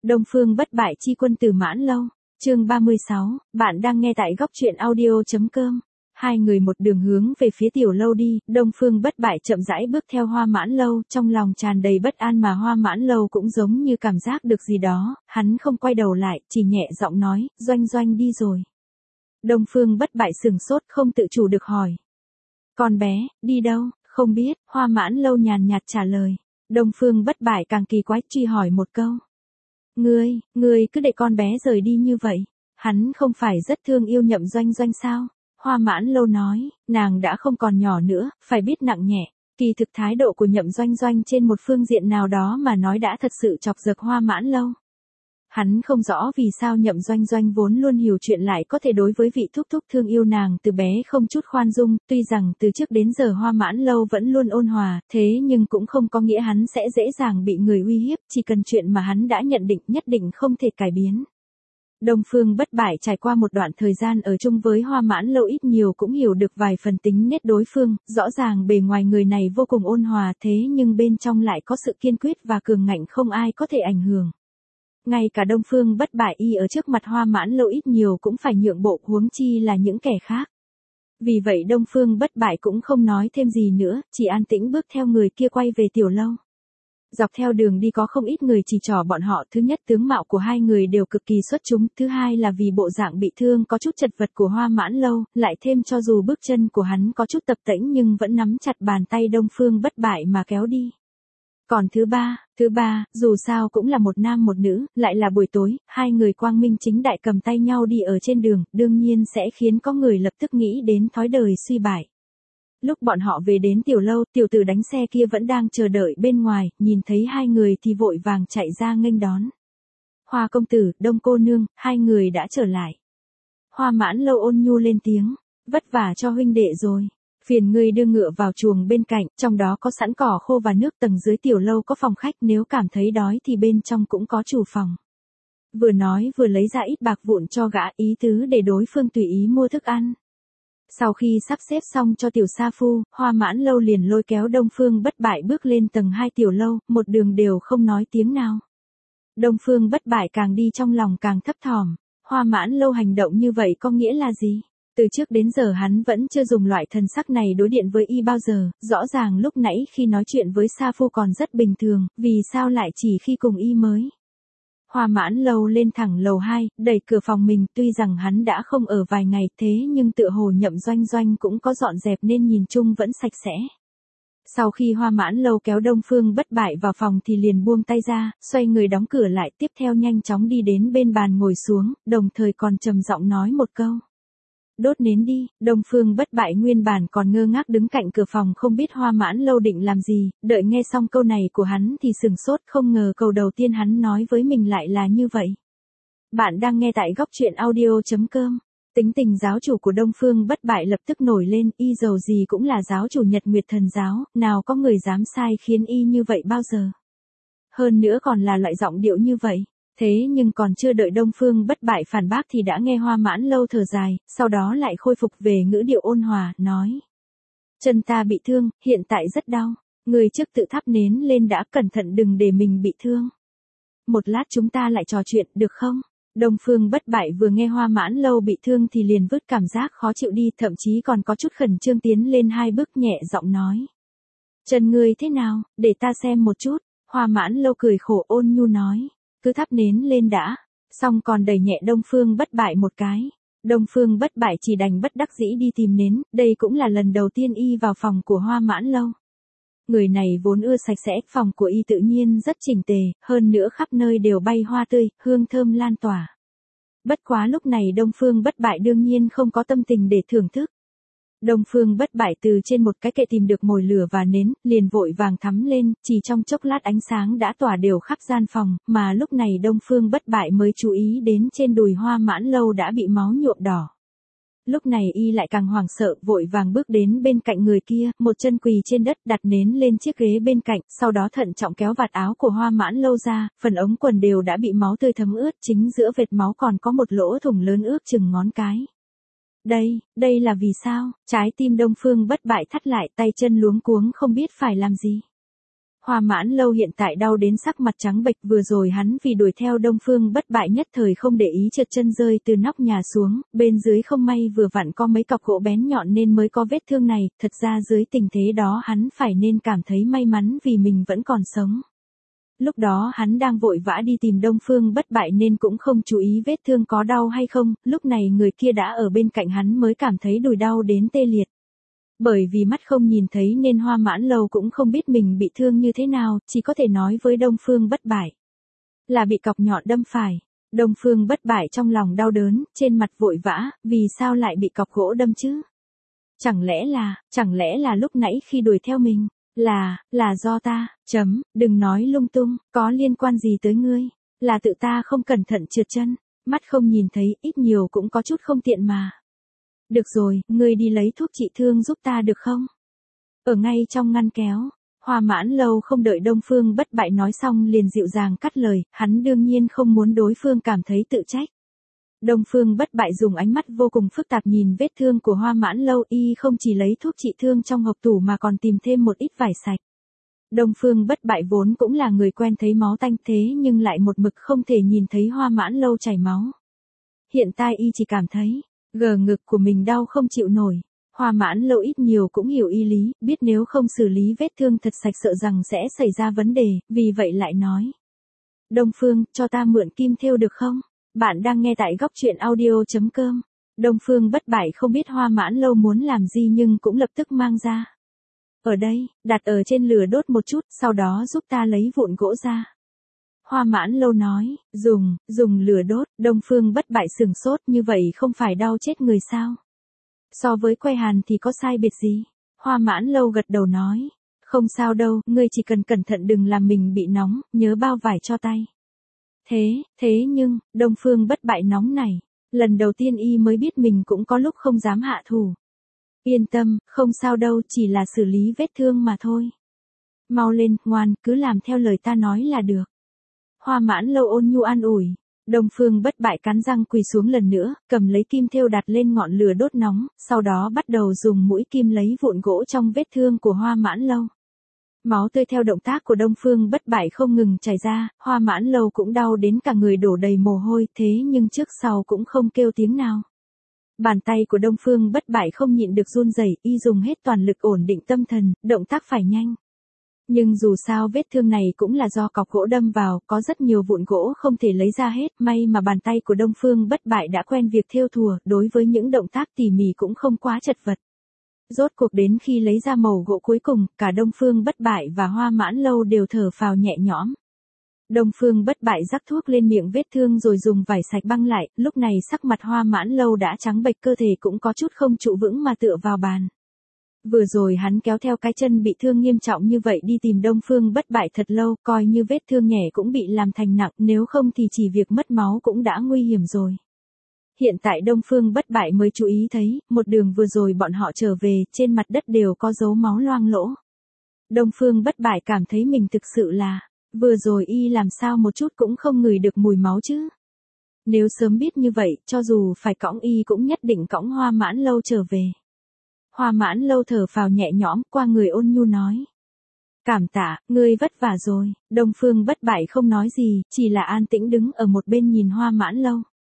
Đông Phương bất bại chi quân Từ Mãn Lâu, chương 36, bạn đang nghe tại góc truyện audio.com. Hai người một đường hướng về phía tiểu lâu đi, Đông Phương bất bại chậm rãi bước theo Hoa Mãn Lâu, trong lòng tràn đầy bất an mà Hoa Mãn Lâu cũng giống như cảm giác được gì đó, hắn không quay đầu lại, chỉ nhẹ giọng nói, Doanh Doanh đi rồi. Đông Phương bất bại sừng sốt không tự chủ được hỏi. Con bé, đi đâu, không biết, Hoa Mãn Lâu nhàn nhạt trả lời. Đông Phương bất bại càng kỳ quái truy hỏi một câu. Ngươi cứ để con bé rời đi như vậy, hắn không phải rất thương yêu Nhậm Doanh Doanh sao? Hoa Mãn Lâu nói, nàng đã không còn nhỏ nữa, phải biết nặng nhẹ. Kỳ thực thái độ của Nhậm Doanh Doanh trên một phương diện nào đó mà nói đã thật sự chọc giật Hoa Mãn Lâu. Hắn không rõ vì sao Nhậm Doanh Doanh vốn luôn hiểu chuyện lại có thể đối với vị thúc thúc thương yêu nàng từ bé không chút khoan dung, tuy rằng từ trước đến giờ Hoa Mãn Lâu vẫn luôn ôn hòa, thế nhưng cũng không có nghĩa hắn sẽ dễ dàng bị người uy hiếp, chỉ cần chuyện mà hắn đã nhận định nhất định không thể cải biến. Đông Phương bất bại trải qua một đoạn thời gian ở chung với Hoa Mãn Lâu ít nhiều cũng hiểu được vài phần tính nết đối phương, rõ ràng bề ngoài người này vô cùng ôn hòa thế nhưng bên trong lại có sự kiên quyết và cường ngạnh không ai có thể ảnh hưởng. Ngay cả Đông Phương bất bại y ở trước mặt Hoa Mãn Lâu ít nhiều cũng phải nhượng bộ huống chi là những kẻ khác. Vì vậy Đông Phương bất bại cũng không nói thêm gì nữa, chỉ an tĩnh bước theo người kia quay về tiểu lâu. Dọc theo đường đi có không ít người chỉ trỏ bọn họ, thứ nhất tướng mạo của hai người đều cực kỳ xuất chúng, thứ hai là vì bộ dạng bị thương có chút chật vật của Hoa Mãn Lâu, lại thêm cho dù bước chân của hắn có chút tập tễnh nhưng vẫn nắm chặt bàn tay Đông Phương bất bại mà kéo đi. Còn thứ ba, dù sao cũng là một nam một nữ, lại là buổi tối, hai người quang minh chính đại cầm tay nhau đi ở trên đường, đương nhiên sẽ khiến có người lập tức nghĩ đến thói đời suy bại. Lúc bọn họ về đến tiểu lâu, tiểu tử đánh xe kia vẫn đang chờ đợi bên ngoài, nhìn thấy hai người thì vội vàng chạy ra nghênh đón. Hoa công tử, Đông cô nương, hai người đã trở lại. Hoa Mãn Lâu ôn nhu lên tiếng, vất vả cho huynh đệ rồi. Phiền ngươi đưa ngựa vào chuồng bên cạnh, trong đó có sẵn cỏ khô và nước, tầng dưới tiểu lâu có phòng khách, nếu cảm thấy đói thì bên trong cũng có chủ phòng. Vừa nói vừa lấy ra ít bạc vụn cho gã, ý tứ để đối phương tùy ý mua thức ăn. Sau khi sắp xếp xong cho tiểu sa phu, Hoa Mãn Lâu liền lôi kéo Đông Phương bất bại bước lên tầng 2 tiểu lâu, một đường đều không nói tiếng nào. Đông Phương bất bại càng đi trong lòng càng thấp thỏm, Hoa Mãn Lâu hành động như vậy có nghĩa là gì? Từ trước đến giờ hắn vẫn chưa dùng loại thần sắc này đối điện với y bao giờ, rõ ràng lúc nãy khi nói chuyện với Sa Phu còn rất bình thường, vì sao lại chỉ khi cùng y mới. Hoa Mãn Lâu lên thẳng lầu 2, đẩy cửa phòng mình, tuy rằng hắn đã không ở vài ngày thế nhưng tựa hồ Nhậm Doanh Doanh cũng có dọn dẹp nên nhìn chung vẫn sạch sẽ. Sau khi Hoa Mãn Lâu kéo Đông Phương bất bại vào phòng thì liền buông tay ra, xoay người đóng cửa lại, tiếp theo nhanh chóng đi đến bên bàn ngồi xuống, đồng thời còn trầm giọng nói một câu. Đốt nến đi. Đông Phương bất bại nguyên bản còn ngơ ngác đứng cạnh cửa phòng không biết Hoa Mãn Lâu định làm gì, đợi nghe xong câu này của hắn thì sừng sốt, không ngờ câu đầu tiên hắn nói với mình lại là như vậy. Bạn đang nghe tại góc truyện audio.com. Tính tình giáo chủ của Đông Phương bất bại lập tức nổi lên, y dầu gì cũng là giáo chủ Nhật Nguyệt Thần giáo, nào có người dám sai khiến y như vậy bao giờ. Hơn nữa còn là loại giọng điệu như vậy. Thế nhưng còn chưa đợi Đông Phương bất bại phản bác thì đã nghe Hoa Mãn Lâu thở dài, sau đó lại khôi phục về ngữ điệu ôn hòa, nói. Chân ta bị thương, hiện tại rất đau, người trước tự thắp nến lên đã, cẩn thận đừng để mình bị thương. Một lát chúng ta lại trò chuyện, được không? Đông Phương bất bại vừa nghe Hoa Mãn Lâu bị thương thì liền vứt cảm giác khó chịu đi, thậm chí còn có chút khẩn trương tiến lên hai bước nhẹ giọng nói. Chân ngươi thế nào, để ta xem một chút. Hoa Mãn Lâu cười khổ ôn nhu nói. Cứ thắp nến lên đã, xong còn đẩy nhẹ Đông Phương bất bại một cái. Đông Phương bất bại chỉ đành bất đắc dĩ đi tìm nến, đây cũng là lần đầu tiên y vào phòng của Hoa Mãn Lâu. Người này vốn ưa sạch sẽ, phòng của y tự nhiên rất chỉnh tề, hơn nữa khắp nơi đều bay hoa tươi, hương thơm lan tỏa. Bất quá lúc này Đông Phương bất bại đương nhiên không có tâm tình để thưởng thức. Đông Phương bất bại từ trên một cái kệ tìm được mồi lửa và nến, liền vội vàng thắm lên, chỉ trong chốc lát ánh sáng đã tỏa đều khắp gian phòng, mà lúc này Đông Phương bất bại mới chú ý đến trên đùi Hoa Mãn Lâu đã bị máu nhuộm đỏ. Lúc này y lại càng hoảng sợ, vội vàng bước đến bên cạnh người kia, một chân quỳ trên đất đặt nến lên chiếc ghế bên cạnh, sau đó thận trọng kéo vạt áo của Hoa Mãn Lâu ra, phần ống quần đều đã bị máu tươi thấm ướt, chính giữa vệt máu còn có một lỗ thủng lớn ước chừng ngón cái. Đây là vì sao? Trái tim Đông Phương bất bại thắt lại, tay chân luống cuống không biết phải làm gì. Hoa Mãn Lâu hiện tại đau đến sắc mặt trắng bệch, vừa rồi hắn vì đuổi theo Đông Phương Bất Bại nhất thời không để ý trượt chân rơi từ nóc nhà xuống, bên dưới không may vừa vặn có mấy cọc gỗ bén nhọn nên mới có vết thương này, thật ra dưới tình thế đó hắn phải nên cảm thấy may mắn vì mình vẫn còn sống. Lúc đó hắn đang vội vã đi tìm Đông Phương Bất Bại nên cũng không chú ý vết thương có đau hay không, lúc này người kia đã ở bên cạnh hắn mới cảm thấy đùi đau đến tê liệt. Bởi vì mắt không nhìn thấy nên Hoa Mãn Lâu cũng không biết mình bị thương như thế nào, chỉ có thể nói với Đông Phương Bất Bại là bị cọc nhọn đâm phải. Đông Phương Bất Bại trong lòng đau đớn, trên mặt vội vã, vì sao lại bị cọc gỗ đâm chứ? Chẳng lẽ là lúc nãy khi đuổi theo mình, là do ta, đừng nói lung tung, có liên quan gì tới ngươi, là tự ta không cẩn thận trượt chân, mắt không nhìn thấy, ít nhiều cũng có chút không tiện mà. Được rồi, ngươi đi lấy thuốc trị thương giúp ta được không? Ở ngay trong ngăn kéo, Hoa Mãn Lâu không đợi Đông Phương Bất Bại nói xong liền dịu dàng cắt lời, hắn đương nhiên không muốn đối phương cảm thấy tự trách. Đông Phương Bất Bại dùng ánh mắt vô cùng phức tạp nhìn vết thương của Hoa Mãn Lâu, y không chỉ lấy thuốc trị thương trong hộp tủ mà còn tìm thêm một ít vải sạch. Đông Phương Bất Bại vốn cũng là người quen thấy máu tanh thế nhưng lại một mực không thể nhìn thấy Hoa Mãn Lâu chảy máu. Hiện tại y chỉ cảm thấy ngực của mình đau không chịu nổi. Hoa Mãn Lâu ít nhiều cũng hiểu y lý, biết nếu không xử lý vết thương thật sạch sợ rằng sẽ xảy ra vấn đề, vì vậy lại nói. Đông Phương, cho ta mượn kim thêu được không? Bạn đang nghe tại góc truyện audio.com. Đông Phương Bất Bại không biết Hoa Mãn Lâu muốn làm gì nhưng cũng lập tức mang ra. Ở đây, đặt ở trên lửa đốt một chút, sau đó giúp ta lấy vụn gỗ ra. Hoa Mãn Lâu nói, dùng lửa đốt, Đông Phương Bất Bại sửng sốt, như vậy không phải đau chết người sao? So với que hàn thì có sai biệt gì? Hoa Mãn Lâu gật đầu nói, không sao đâu, ngươi chỉ cần cẩn thận đừng làm mình bị nóng, nhớ bao vải cho tay. Thế nhưng, Đông Phương Bất Bại nóng này, lần đầu tiên y mới biết mình cũng có lúc không dám hạ thủ. Yên tâm, không sao đâu, chỉ là xử lý vết thương mà thôi. Mau lên, ngoan, cứ làm theo lời ta nói là được. Hoa Mãn Lâu ôn nhu an ủi. Đông Phương Bất Bại cắn răng quỳ xuống lần nữa, cầm lấy kim thêu đặt lên ngọn lửa đốt nóng, sau đó bắt đầu dùng mũi kim lấy vụn gỗ trong vết thương của Hoa Mãn Lâu. Máu tươi theo động tác của Đông Phương Bất Bại không ngừng chảy ra, Hoa Mãn Lâu cũng đau đến cả người đổ đầy mồ hôi, thế nhưng trước sau cũng không kêu tiếng nào. Bàn tay của Đông Phương Bất Bại không nhịn được run rẩy, y dùng hết toàn lực ổn định tâm thần, động tác phải nhanh. Nhưng dù sao vết thương này cũng là do cọc gỗ đâm vào, có rất nhiều vụn gỗ không thể lấy ra hết, may mà bàn tay của Đông Phương Bất Bại đã quen việc thêu thùa, đối với những động tác tỉ mỉ cũng không quá chật vật. Rốt cuộc đến khi lấy ra mẩu gỗ cuối cùng, cả Đông Phương Bất Bại và Hoa Mãn Lâu đều thở phào nhẹ nhõm. Đông Phương Bất Bại rắc thuốc lên miệng vết thương rồi dùng vải sạch băng lại, lúc này sắc mặt Hoa Mãn Lâu đã trắng bệch, cơ thể cũng có chút không trụ vững mà tựa vào bàn. Vừa rồi hắn kéo theo cái chân bị thương nghiêm trọng như vậy đi tìm Đông Phương Bất Bại thật lâu, coi như vết thương nhẹ cũng bị làm thành nặng, nếu không thì chỉ việc mất máu cũng đã nguy hiểm rồi. Hiện tại Đông Phương Bất Bại mới chú ý thấy, một đường vừa rồi bọn họ trở về, trên mặt đất đều có dấu máu loang lỗ. Đông Phương Bất Bại cảm thấy mình thực sự là, vừa rồi y làm sao một chút cũng không ngửi được mùi máu chứ. Nếu sớm biết như vậy, cho dù phải cõng y cũng nhất định cõng Hoa Mãn Lâu trở về. Hoa Mãn Lâu thở phào nhẹ nhõm, qua người ôn nhu nói. Cảm tạ, ngươi vất vả rồi. Đông Phương Bất Bại không nói gì, chỉ là an tĩnh đứng ở một bên nhìn Hoa Mãn Lâu.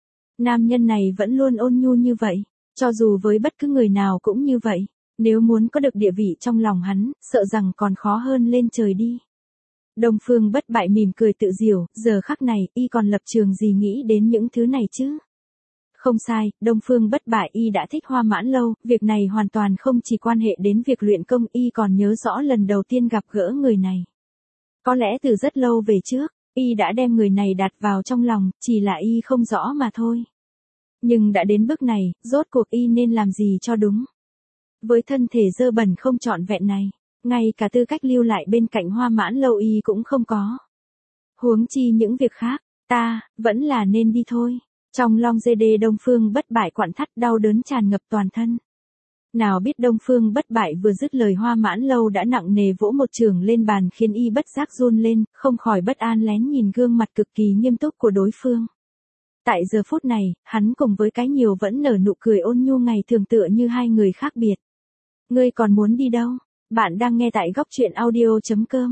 Nam nhân này vẫn luôn ôn nhu như vậy, cho dù với bất cứ người nào cũng như vậy. Nếu muốn có được địa vị trong lòng hắn, sợ rằng còn khó hơn lên trời đi. Đông Phương Bất Bại mỉm cười tự diểu, giờ khắc này, y còn lập trường gì nghĩ đến những thứ này chứ? Không sai, Đông Phương Bất Bại y đã thích Hoa Mãn Lâu, việc này hoàn toàn không chỉ quan hệ đến việc luyện công, y còn nhớ rõ lần đầu tiên gặp gỡ người này. Có lẽ từ rất lâu về trước, y đã đem người này đặt vào trong lòng, chỉ là y không rõ mà thôi. Nhưng đã đến bước này, rốt cuộc y nên làm gì cho đúng? Với thân thể dơ bẩn không trọn vẹn này, ngay cả tư cách lưu lại bên cạnh Hoa Mãn Lâu y cũng không có. Huống chi những việc khác, ta, vẫn là nên đi thôi. Trong lòng dê đê Đông Phương Bất Bại quặn thắt đau đớn tràn ngập toàn thân. Nào biết Đông Phương Bất Bại vừa dứt lời Hoa Mãn Lâu đã nặng nề vỗ một chưởng lên bàn khiến y bất giác run lên, không khỏi bất an lén nhìn gương mặt cực kỳ nghiêm túc của đối phương. Tại giờ phút này, hắn cùng với cái nhiều vẫn nở nụ cười ôn nhu ngày thường tựa như hai người khác biệt. Ngươi còn muốn đi đâu? Bạn đang nghe tại góc truyện audio.com.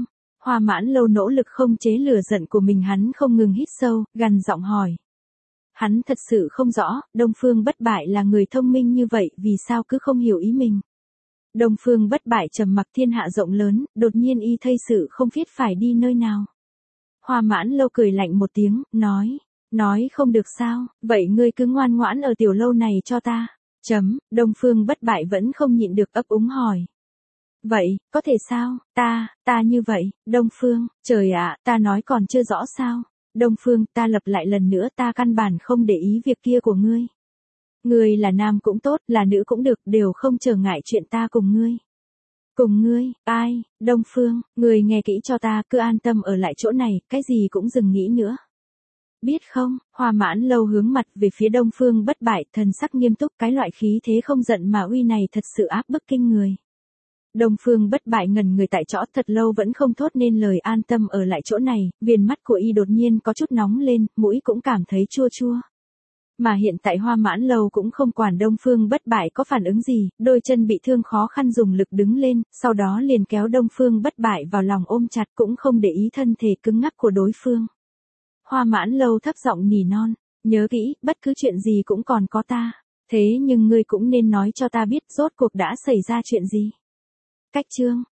Hoa Mãn Lâu nỗ lực không chế lửa giận của mình, hắn không ngừng hít sâu, gằn giọng hỏi. Hắn thật sự không rõ, Đông Phương Bất Bại là người thông minh như vậy, vì sao cứ không hiểu ý mình. Đông Phương Bất Bại trầm mặc, thiên hạ rộng lớn, đột nhiên y thây sự không biết phải đi nơi nào. Hoa Mãn Lâu cười lạnh một tiếng, nói không được sao, vậy ngươi cứ ngoan ngoãn ở tiểu lâu này cho ta. Đông Phương Bất Bại vẫn không nhịn được ấp úng hỏi. Vậy, có thể sao, ta như vậy, Đông Phương, trời ạ, ta nói còn chưa rõ sao. Đông Phương, ta lặp lại lần nữa, ta căn bản không để ý việc kia của ngươi. Ngươi là nam cũng tốt, là nữ cũng được, đều không trở ngại chuyện ta cùng ngươi. Cùng ngươi, ai, Đông Phương, ngươi nghe kỹ cho ta, cứ an tâm ở lại chỗ này, cái gì cũng đừng nghĩ nữa. Biết không, Hoa Mãn Lâu hướng mặt về phía Đông Phương Bất Bại, thần sắc nghiêm túc, cái loại khí thế không giận mà uy này thật sự áp bức kinh người. Đông Phương Bất Bại ngẩn người tại chỗ thật lâu vẫn không thốt nên lời, an tâm ở lại chỗ này, viền mắt của y đột nhiên có chút nóng lên, mũi cũng cảm thấy chua chua. Mà hiện tại Hoa Mãn Lâu cũng không quản Đông Phương Bất Bại có phản ứng gì, đôi chân bị thương khó khăn dùng lực đứng lên, sau đó liền kéo Đông Phương Bất Bại vào lòng ôm chặt, cũng không để ý thân thể cứng ngắc của đối phương. Hoa Mãn Lâu thấp giọng nỉ non, nhớ kỹ, bất cứ chuyện gì cũng còn có ta, thế nhưng ngươi cũng nên nói cho ta biết rốt cuộc đã xảy ra chuyện gì. Cách chương